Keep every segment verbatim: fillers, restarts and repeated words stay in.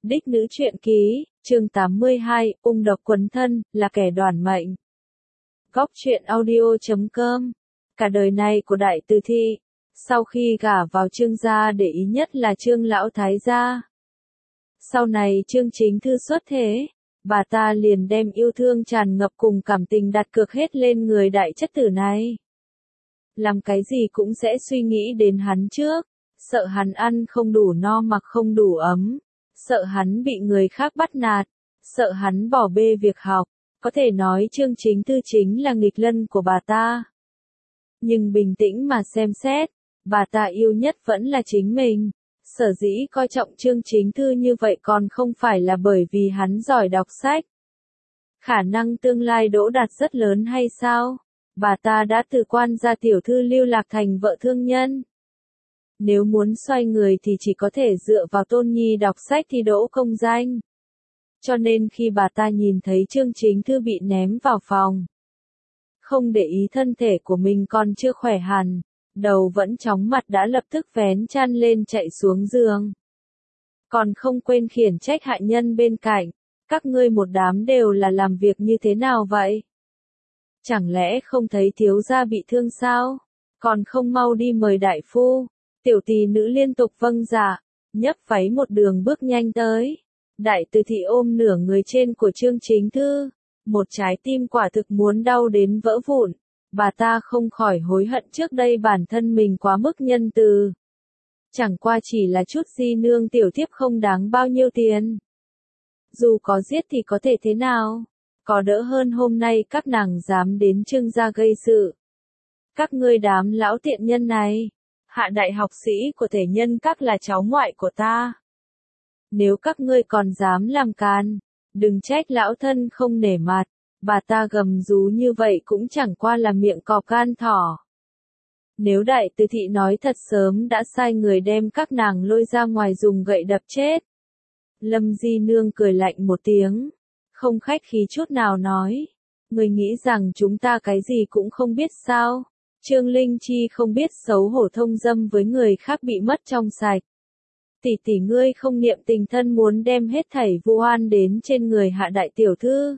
Đích nữ truyện ký, chương tám mươi hai, ung độc quấn thân, là kẻ đoản mệnh. Góc truyện audio chấm com. Cả đời này của Đại Từ Thị, sau khi gả vào Trương gia để ý nhất là Trương lão thái gia. Sau này Trương Chính Thư xuất thế, bà ta liền đem yêu thương tràn ngập cùng cảm tình đặt cược hết lên người đại chất tử này. Làm cái gì cũng sẽ suy nghĩ đến hắn trước, sợ hắn ăn không đủ no mặc không đủ ấm, sợ hắn bị người khác bắt nạt, sợ hắn bỏ bê việc học. Có thể nói Trương Chính Thư chính là nghịch lân của bà ta. Nhưng bình tĩnh mà xem xét, bà ta yêu nhất vẫn là chính mình. Sở dĩ coi trọng Trương Chính Thư như vậy còn không phải là bởi vì hắn giỏi đọc sách. Khả năng tương lai đỗ đạt rất lớn hay sao? Bà ta đã từ quan gia tiểu thư lưu lạc thành vợ thương nhân. Nếu muốn xoay người thì chỉ có thể dựa vào Tôn Nhi đọc sách thì đỗ công danh. Cho nên khi bà ta nhìn thấy Trương Chính Thư bị ném vào phòng, không để ý thân thể của mình còn chưa khỏe hẳn, đầu vẫn chóng mặt đã lập tức vén chăn lên chạy xuống giường. Còn không quên khiển trách hạ nhân bên cạnh, các ngươi một đám đều là làm việc như thế nào vậy? Chẳng lẽ không thấy thiếu gia bị thương sao? Còn không mau đi mời đại phu. Tiểu tỷ nữ liên tục vâng dạ, nhấc váy một đường bước nhanh tới. Đại Từ Thị ôm nửa người trên của Trương Chính Thư, một trái tim quả thực muốn đau đến vỡ vụn. Bà ta không khỏi hối hận trước đây bản thân mình quá mức nhân từ. Chẳng qua chỉ là chút di nương tiểu thiếp không đáng bao nhiêu tiền. Dù có giết thì có thể thế nào? Có đỡ hơn hôm nay các nàng dám đến Trương gia gây sự. Các ngươi đám lão tiện nhân này, hạ đại học sĩ của thể nhân các là cháu ngoại của ta. Nếu các ngươi còn dám làm can, đừng trách lão thân không nể mặt. Bà ta gầm rú như vậy cũng chẳng qua là miệng cọp gan thỏ. Nếu Đại Từ Thị nói thật sớm đã sai người đem các nàng lôi ra ngoài dùng gậy đập chết. Lâm Di Nương cười lạnh một tiếng, không khách khí chút nào nói. Người nghĩ rằng chúng ta cái gì cũng không biết sao? Trương Linh Chi không biết xấu hổ thông dâm với người khác bị mất trong sạch. Tỷ tỷ ngươi không niệm tình thân muốn đem hết thảy vu oan đến trên người hạ đại tiểu thư.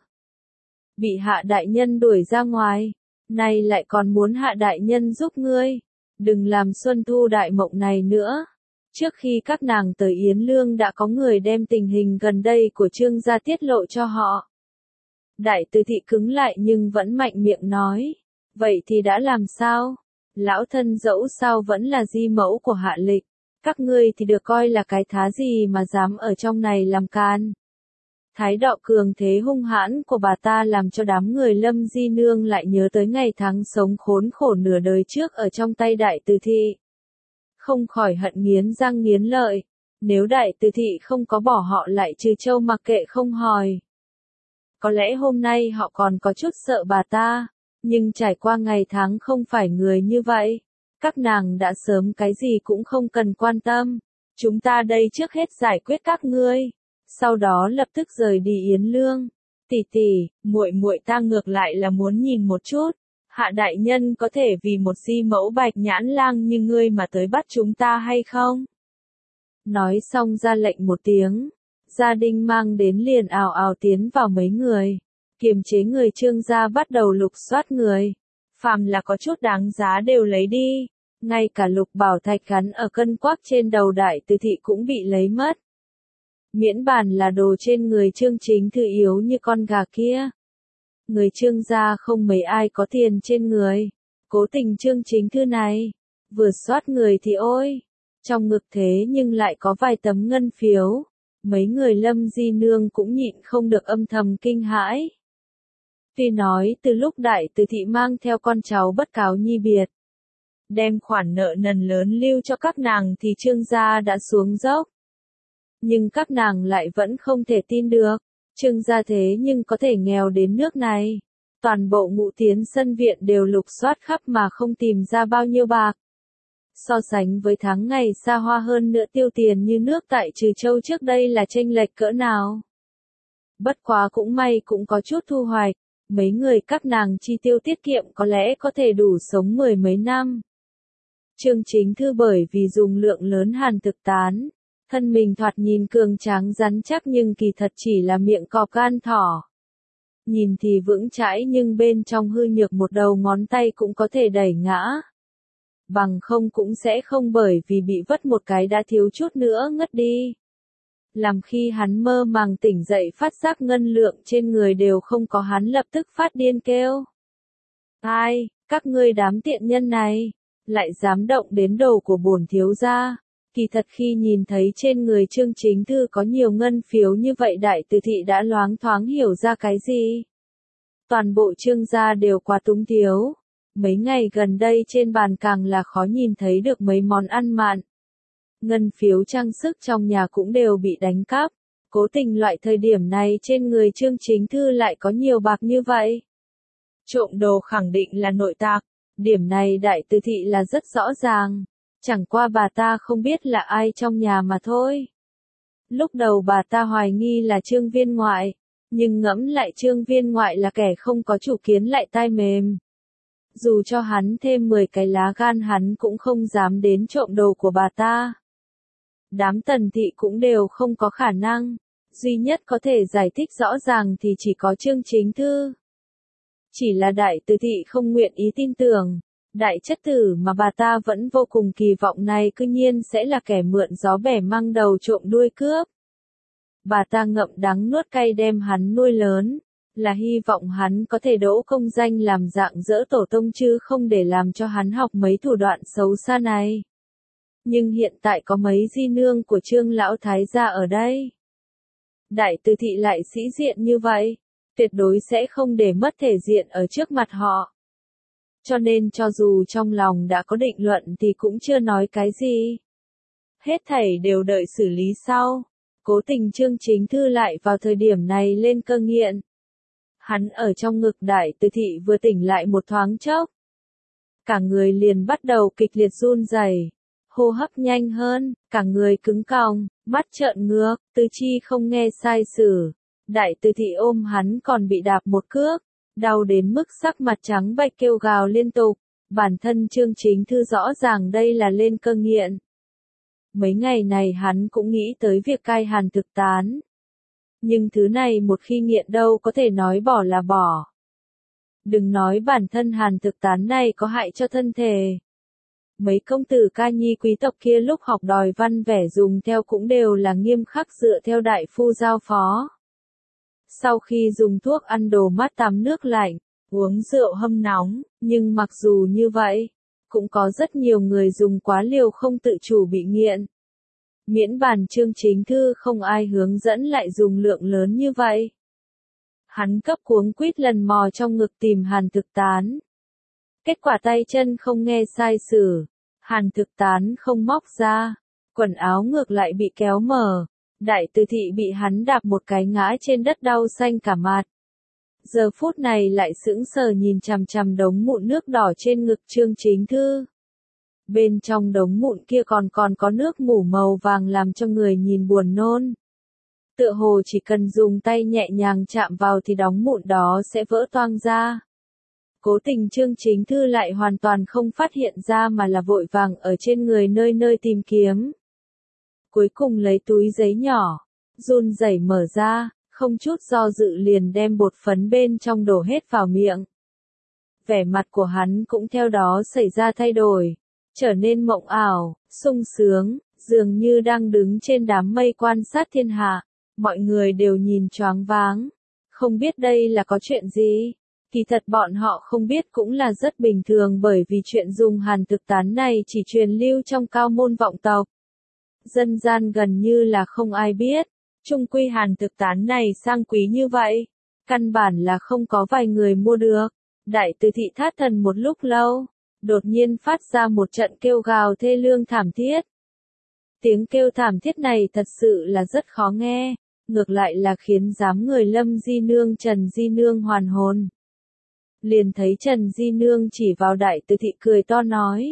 Bị hạ đại nhân đuổi ra ngoài, nay lại còn muốn hạ đại nhân giúp ngươi. Đừng làm xuân thu đại mộng này nữa. Trước khi các nàng tới Yến Lương đã có người đem tình hình gần đây của Trương gia tiết lộ cho họ. Đại Từ Thị cứng lại nhưng vẫn mạnh miệng nói. Vậy thì đã làm sao? Lão thân dẫu sao vẫn là di mẫu của Hạ Lịch. Các ngươi thì được coi là cái thá gì mà dám ở trong này làm can. Thái độ cường thế hung hãn của bà ta làm cho đám người Lâm Di Nương lại nhớ tới ngày tháng sống khốn khổ nửa đời trước ở trong tay Đại Từ Thị. Không khỏi hận nghiến răng nghiến lợi. Nếu Đại Từ Thị không có bỏ họ lại trừ trâu mặc kệ không hỏi. Có lẽ hôm nay họ còn có chút sợ bà ta. Nhưng trải qua ngày tháng không phải người như vậy. Các nàng đã sớm cái gì cũng không cần quan tâm. Chúng ta đây trước hết giải quyết các ngươi. Sau đó lập tức rời đi Yến Lương. Tỷ tỷ, muội muội ta ngược lại là muốn nhìn một chút. Hạ đại nhân có thể vì một di mẫu bạch nhãn lang như ngươi mà tới bắt chúng ta hay không? Nói xong ra lệnh một tiếng. Gia đình mang đến liền ào ào tiến vào mấy người. Kiềm chế người Trương gia bắt đầu lục soát người. Phàm là có chút đáng giá đều lấy đi. Ngay cả lục bảo thạch gắn ở cân quắc trên đầu Đại Từ Thị cũng bị lấy mất. Miễn bàn là đồ trên người Trương Chính Thư yếu như con gà kia. Người Trương gia không mấy ai có tiền trên người. Cố tình Trương Chính Thư này. Vừa soát người thì ôi. Trong ngực thế nhưng lại có vài tấm ngân phiếu. Mấy người Lâm Di Nương cũng nhịn không được âm thầm kinh hãi. Tuy nói từ lúc Đại Từ Thị mang theo con cháu bất cáo nhi biệt. Đem khoản nợ nần lớn lưu cho các nàng thì Trương gia đã xuống dốc. Nhưng các nàng lại vẫn không thể tin được. Trương gia thế nhưng có thể nghèo đến nước này. Toàn bộ Ngũ Tiến sân viện đều lục soát khắp mà không tìm ra bao nhiêu bạc. So sánh với tháng ngày xa hoa hơn nữa tiêu tiền như nước tại Trừ Châu trước đây là chênh lệch cỡ nào. Bất quá cũng may cũng có chút thu hoạch. Mấy người các nàng chi tiêu tiết kiệm có lẽ có thể đủ sống mười mấy năm. Trương Chính Thư bởi vì dùng lượng lớn hàn thực tán, Thân mình thoạt nhìn cường tráng rắn chắc nhưng kỳ thật chỉ là miệng cọp gan thỏ. Nhìn thì vững chãi nhưng bên trong hư nhược một đầu ngón tay cũng có thể đẩy ngã. Bằng không cũng sẽ không bởi vì bị vất một cái đã thiếu chút nữa ngất đi. Làm khi hắn mơ màng tỉnh dậy phát giác ngân lượng trên người đều không có, hắn lập tức phát điên kêu. Ai, các ngươi đám tiện nhân này, lại dám động đến đồ của bổn thiếu gia. Kỳ thật khi nhìn thấy trên người Trương Chính Thư có nhiều ngân phiếu như vậy đại từ thị đã loáng thoáng hiểu ra cái gì. Toàn bộ Trương gia đều quá túng thiếu. Mấy ngày gần đây trên bàn càng là khó nhìn thấy được mấy món ăn mặn. Ngân phiếu trang sức trong nhà cũng đều bị đánh cắp. Cố tình loại thời điểm này trên người Trương Chính Thư lại có nhiều bạc như vậy. Trộm đồ khẳng định là nội tạc. Điểm này đại từ thị là rất rõ ràng. Chẳng qua bà ta không biết là ai trong nhà mà thôi. Lúc đầu bà ta hoài nghi là Trương Viên Ngoại. Nhưng ngẫm lại Trương Viên Ngoại là kẻ không có chủ kiến lại tai mềm. Dù cho hắn thêm mười cái lá gan hắn cũng không dám đến trộm đồ của bà ta. Đám Tần thị cũng đều không có khả năng. Duy nhất có thể giải thích rõ ràng thì chỉ có Trương Chính Thư. Chỉ là đại từ thị không nguyện ý tin tưởng. Đại chất tử mà bà ta vẫn vô cùng kỳ vọng này cư nhiên sẽ là kẻ mượn gió bẻ măng đầu trộm đuôi cướp. Bà ta ngậm đắng nuốt cay đem hắn nuôi lớn, là hy vọng hắn có thể đỗ công danh làm dạng dỡ tổ tông chứ không để làm cho hắn học mấy thủ đoạn xấu xa này. Nhưng hiện tại có mấy di nương của Trương lão thái gia ở đây. Đại từ thị lại sĩ diện như vậy, tuyệt đối sẽ không để mất thể diện ở trước mặt họ. Cho nên cho dù trong lòng đã có định luận thì cũng chưa nói cái gì. Hết thảy đều đợi xử lý sau. Cố tình Trương Chính Thư lại vào thời điểm này lên cơn nghiện. Hắn ở trong ngực đại từ thị vừa tỉnh lại một thoáng chốc. Cả người liền bắt đầu kịch liệt run rẩy, hô hấp nhanh hơn, cả người cứng còng, mắt trợn ngược, tứ chi không nghe sai sử. Đại từ thị ôm hắn còn bị đạp một cước, đau đến mức sắc mặt trắng bệch kêu gào liên tục. Bản thân Trương Chính Thư rõ ràng đây là lên cơn nghiện. Mấy ngày này hắn cũng nghĩ tới việc cai hàn thực tán. Nhưng thứ này một khi nghiện đâu có thể nói bỏ là bỏ. Đừng nói bản thân hàn thực tán này có hại cho thân thể. Mấy công tử ca nhi quý tộc kia lúc học đòi văn vẻ dùng theo cũng đều là nghiêm khắc dựa theo đại phu giao phó. Sau khi dùng thuốc ăn đồ mát tắm nước lạnh, uống rượu hâm nóng, nhưng mặc dù như vậy, cũng có rất nhiều người dùng quá liều không tự chủ bị nghiện. Miễn bàn Trương Chính Thư không ai hướng dẫn lại dùng lượng lớn như vậy. Hắn cấp cuống quýt lần mò trong ngực tìm hàn thực tán. Kết quả tay chân không nghe sai sử, hàn thực tán không móc ra, quần áo ngược lại bị kéo mở. Đại từ thị bị hắn đạp một cái ngã trên đất đau xanh cả mặt. Giờ phút này lại sững sờ nhìn chằm chằm đống mụn nước đỏ trên ngực Trương Chính Thư. Bên trong đống mụn kia còn còn có nước mủ màu vàng làm cho người nhìn buồn nôn. Tựa hồ chỉ cần dùng tay nhẹ nhàng chạm vào thì đống mụn đó sẽ vỡ toang ra. Cố tình Trương Chính Thư lại hoàn toàn không phát hiện ra mà là vội vàng ở trên người nơi nơi tìm kiếm. Cuối cùng lấy túi giấy nhỏ, run rẩy mở ra, không chút do dự liền đem bột phấn bên trong đổ hết vào miệng. Vẻ mặt của hắn cũng theo đó xảy ra thay đổi, trở nên mộng ảo, sung sướng, dường như đang đứng trên đám mây quan sát thiên hạ. Mọi người đều nhìn choáng váng, không biết đây là có chuyện gì. Kỳ thật bọn họ không biết cũng là rất bình thường bởi vì chuyện dùng hàn thực tán này chỉ truyền lưu trong cao môn vọng tộc. Dân gian gần như là không ai biết, chung quy hàn thực tán này sang quý như vậy, căn bản là không có vài người mua được. Đại từ thị thát thần một lúc lâu, đột nhiên phát ra một trận kêu gào thê lương thảm thiết. Tiếng kêu thảm thiết này thật sự là rất khó nghe, ngược lại là khiến dám người Lâm Di Nương Trần Di Nương hoàn hồn. Liền thấy Trần Di Nương chỉ vào đại từ thị cười to nói.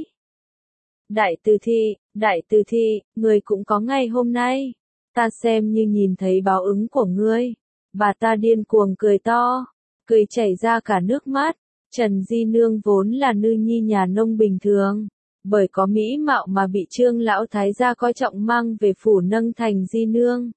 Đại từ thị, đại từ thị, người cũng có ngày hôm nay. Ta xem như nhìn thấy báo ứng của ngươi. Bà ta điên cuồng cười to, cười chảy ra cả nước mắt. Trần Di Nương vốn là nữ nhi nhà nông bình thường. Bởi có mỹ mạo mà bị Trương lão thái gia coi trọng mang về phủ nâng thành di nương.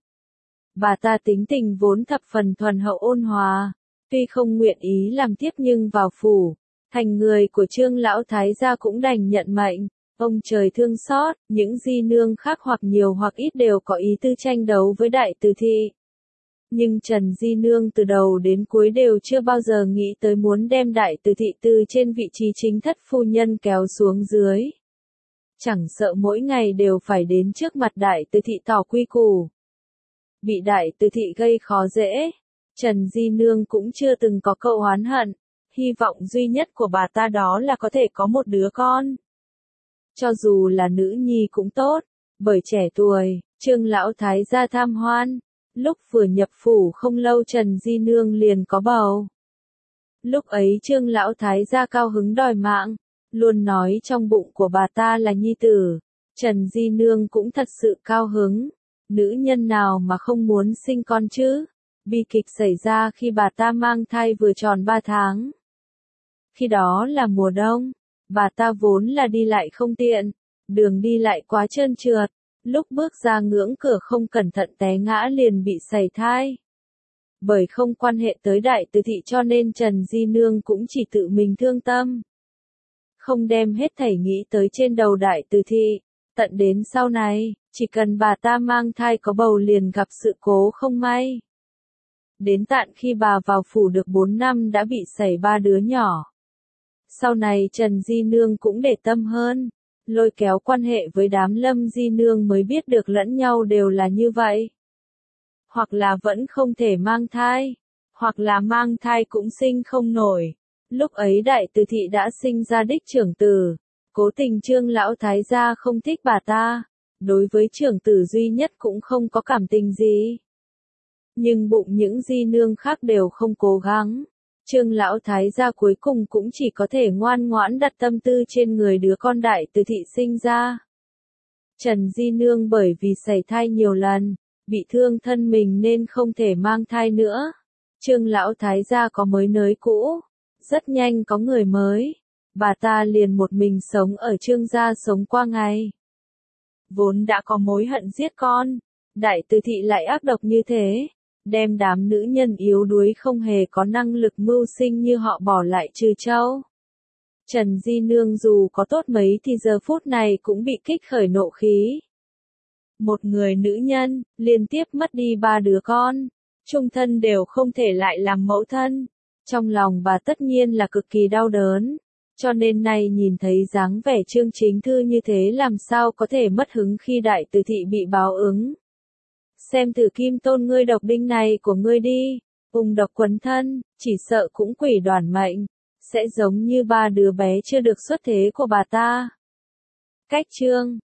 Bà ta tính tình vốn thập phần thuần hậu ôn hòa, tuy không nguyện ý làm tiếp nhưng vào phủ, thành người của Trương lão thái gia cũng đành nhận mệnh. Ông trời thương xót, những di nương khác hoặc nhiều hoặc ít đều có ý tư tranh đấu với đại từ thị. Nhưng Trần Di Nương từ đầu đến cuối đều chưa bao giờ nghĩ tới muốn đem đại từ thị từ trên vị trí chính thất phu nhân kéo xuống dưới. Chẳng sợ mỗi ngày đều phải đến trước mặt đại từ thị tỏ quy củ. Bị đại từ thị gây khó dễ, Trần Di Nương cũng chưa từng có câu oán hận, hy vọng duy nhất của bà ta đó là có thể có một đứa con. Cho dù là nữ nhi cũng tốt, bởi trẻ tuổi, Trương lão thái gia tham hoan. Lúc vừa nhập phủ không lâu Trần Di Nương liền có bầu. Lúc ấy Trương lão thái gia cao hứng đòi mạng, luôn nói trong bụng của bà ta là nhi tử. Trần Di Nương cũng thật sự cao hứng. Nữ nhân nào mà không muốn sinh con chứ? Bi kịch xảy ra khi bà ta mang thai vừa tròn ba tháng. Khi đó là mùa đông, bà ta vốn là đi lại không tiện, đường đi lại quá trơn trượt. Lúc bước ra ngưỡng cửa không cẩn thận té ngã liền bị sảy thai. Bởi không quan hệ tới đại từ thị cho nên Trần Di Nương cũng chỉ tự mình thương tâm. Không đem hết thảy nghĩ tới trên đầu đại từ thị. Tận đến sau này, chỉ cần bà ta mang thai có bầu liền gặp sự cố không may. Đến tận khi bà vào phủ được bốn năm đã bị sảy ba đứa nhỏ. Sau này Trần Di Nương cũng để tâm hơn. Lôi kéo quan hệ với đám Lâm Di Nương mới biết được lẫn nhau đều là như vậy. Hoặc là vẫn không thể mang thai, hoặc là mang thai cũng sinh không nổi. Lúc ấy đại từ thị đã sinh ra đích trưởng tử, cố tình Trương lão thái gia không thích bà ta, đối với trưởng tử duy nhất cũng không có cảm tình gì. Nhưng bụng những di nương khác đều không cố gắng. Trương lão thái gia cuối cùng cũng chỉ có thể ngoan ngoãn đặt tâm tư trên người đứa con đại từ thị sinh ra. Trần Di Nương bởi vì sảy thai nhiều lần, bị thương thân mình nên không thể mang thai nữa. Trương lão thái gia có mới nới cũ, rất nhanh có người mới. Bà ta liền một mình sống ở Trương gia sống qua ngày. Vốn đã có mối hận giết con, đại từ thị lại ác độc như thế. Đem đám nữ nhân yếu đuối không hề có năng lực mưu sinh như họ bỏ lại trừ châu. Trần Di Nương dù có tốt mấy thì giờ phút này cũng bị kích khởi nộ khí. Một người nữ nhân, liên tiếp mất đi ba đứa con, chung thân đều không thể lại làm mẫu thân. Trong lòng bà tất nhiên là cực kỳ đau đớn, cho nên nay nhìn thấy dáng vẻ Trương Chính Thư như thế làm sao có thể mất hứng khi đại từ thị bị báo ứng. Xem thử kim tôn ngươi độc đinh này của ngươi đi, ung độc quấn thân, chỉ sợ cũng quỷ đoản mệnh, sẽ giống như ba đứa bé chưa được xuất thế của bà ta. Cách chương